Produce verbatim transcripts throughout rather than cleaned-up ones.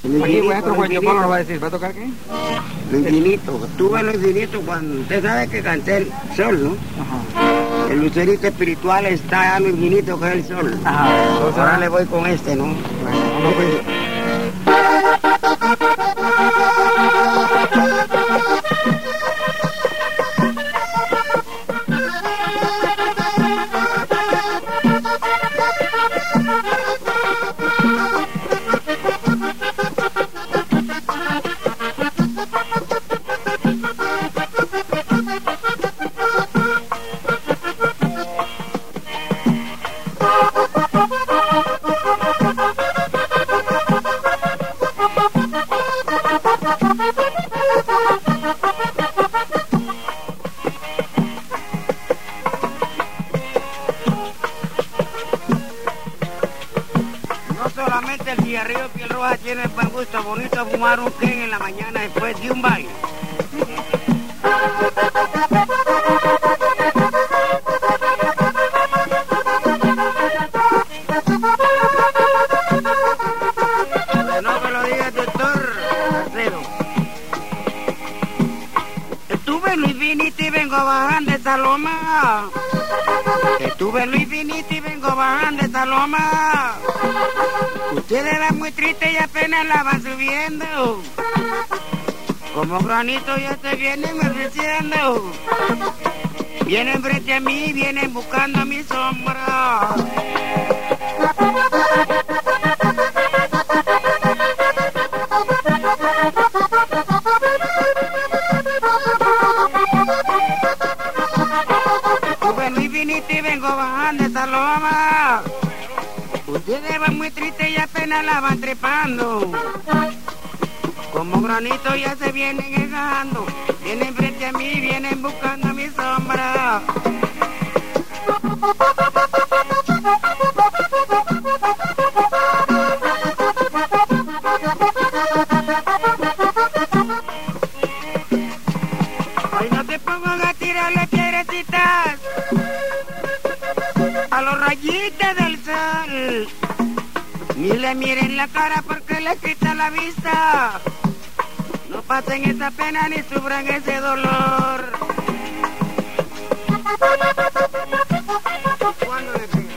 Aquí, maestro Juan Pablo nos va a decir, ¿va a tocar qué? Lo infinito. Tuve lo infinito cuando usted sabe que canté el sol, ¿no? Ajá. El lucerito espiritual está a lo infinito que es el sol. Ajá. Entonces, ahora le voy con este, ¿no? Bueno, vamos pues. El cigarrillo piel roja tiene buen gusto, bonito fumar un ken en la mañana después de un baño. No me lo diga, doctor Marcelo. Estuve en Luis Vinito y vengo bajando esta loma. Estuve en Luis Vinito y vengo bajando esta loma. Ustedes van muy tristes y apenas la van subiendo. Como granito ya te vienen ofreciendo. Vienen frente a mí, vienen buscando mi sombra. Estuve en Luis Vinito y vengo bajando esta loma. Ustedes van muy tristes y apenas la van trepando. Como granito ya se vienen engañando. Vienen frente a mí, vienen buscando mi sombra. Ay, no te pongan a tirarle piedrecitas a los rayitos del sol. Ni le miren la cara porque le quita la vista. No pasen esa pena ni sufran ese dolor. ¿Cuándo le pegan?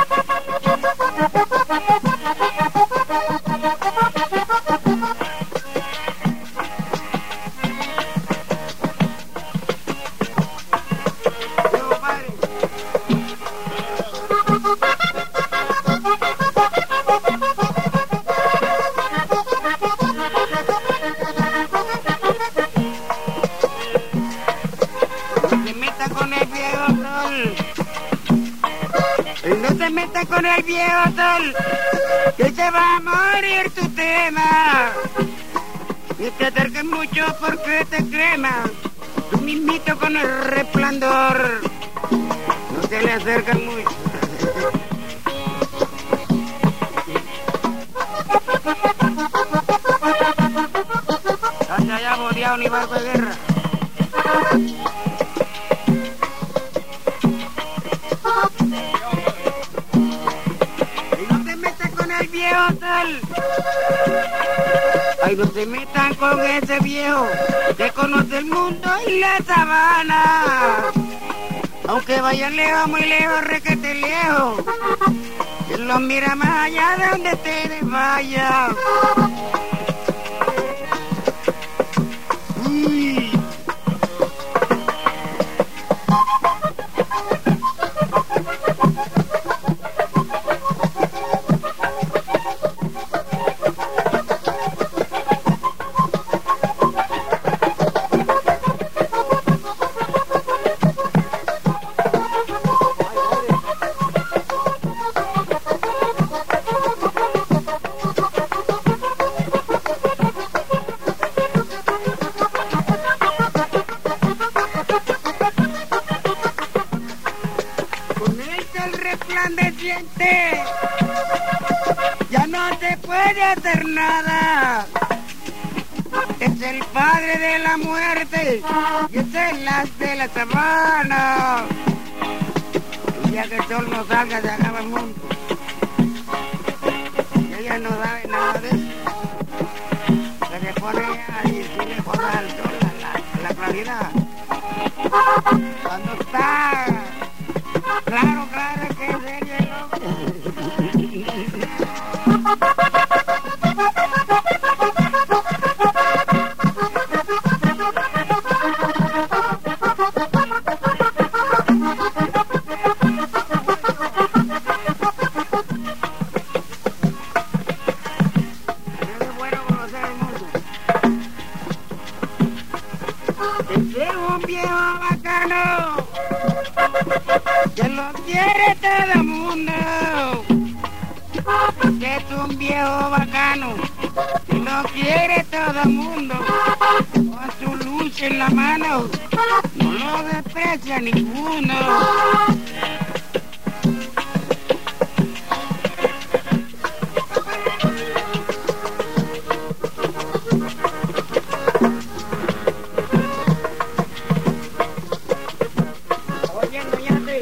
Con el viejo sol, que se va a morir tu tema. Y te acerques mucho porque te quema. Tú mismito con el resplandor. No se le acercan mucho. Hasta allá bodeado ni barco de guerra. Ay, no se metan con ese viejo que conoce el mundo y la sabana. Aunque vayan lejos, muy lejos, requete lejos, él los mira más allá de donde ustedes vayan. Uy. resplandeciente, ya no se puede hacer nada. Es el padre de la muerte y es el as de la sabana. El día que el sol no salga se acaba el mundo. Y ella no sabe nada de eso. vida. Cuando está claro, claro que en serio es loco. Es bueno conocer el mundo. Ese es un viejo bacano que lo quiere todo el mundo. Que es un viejo bacano que lo quiere todo el mundo. Con su luz en la mano no lo desprecia ninguno. Oyendo ya sí.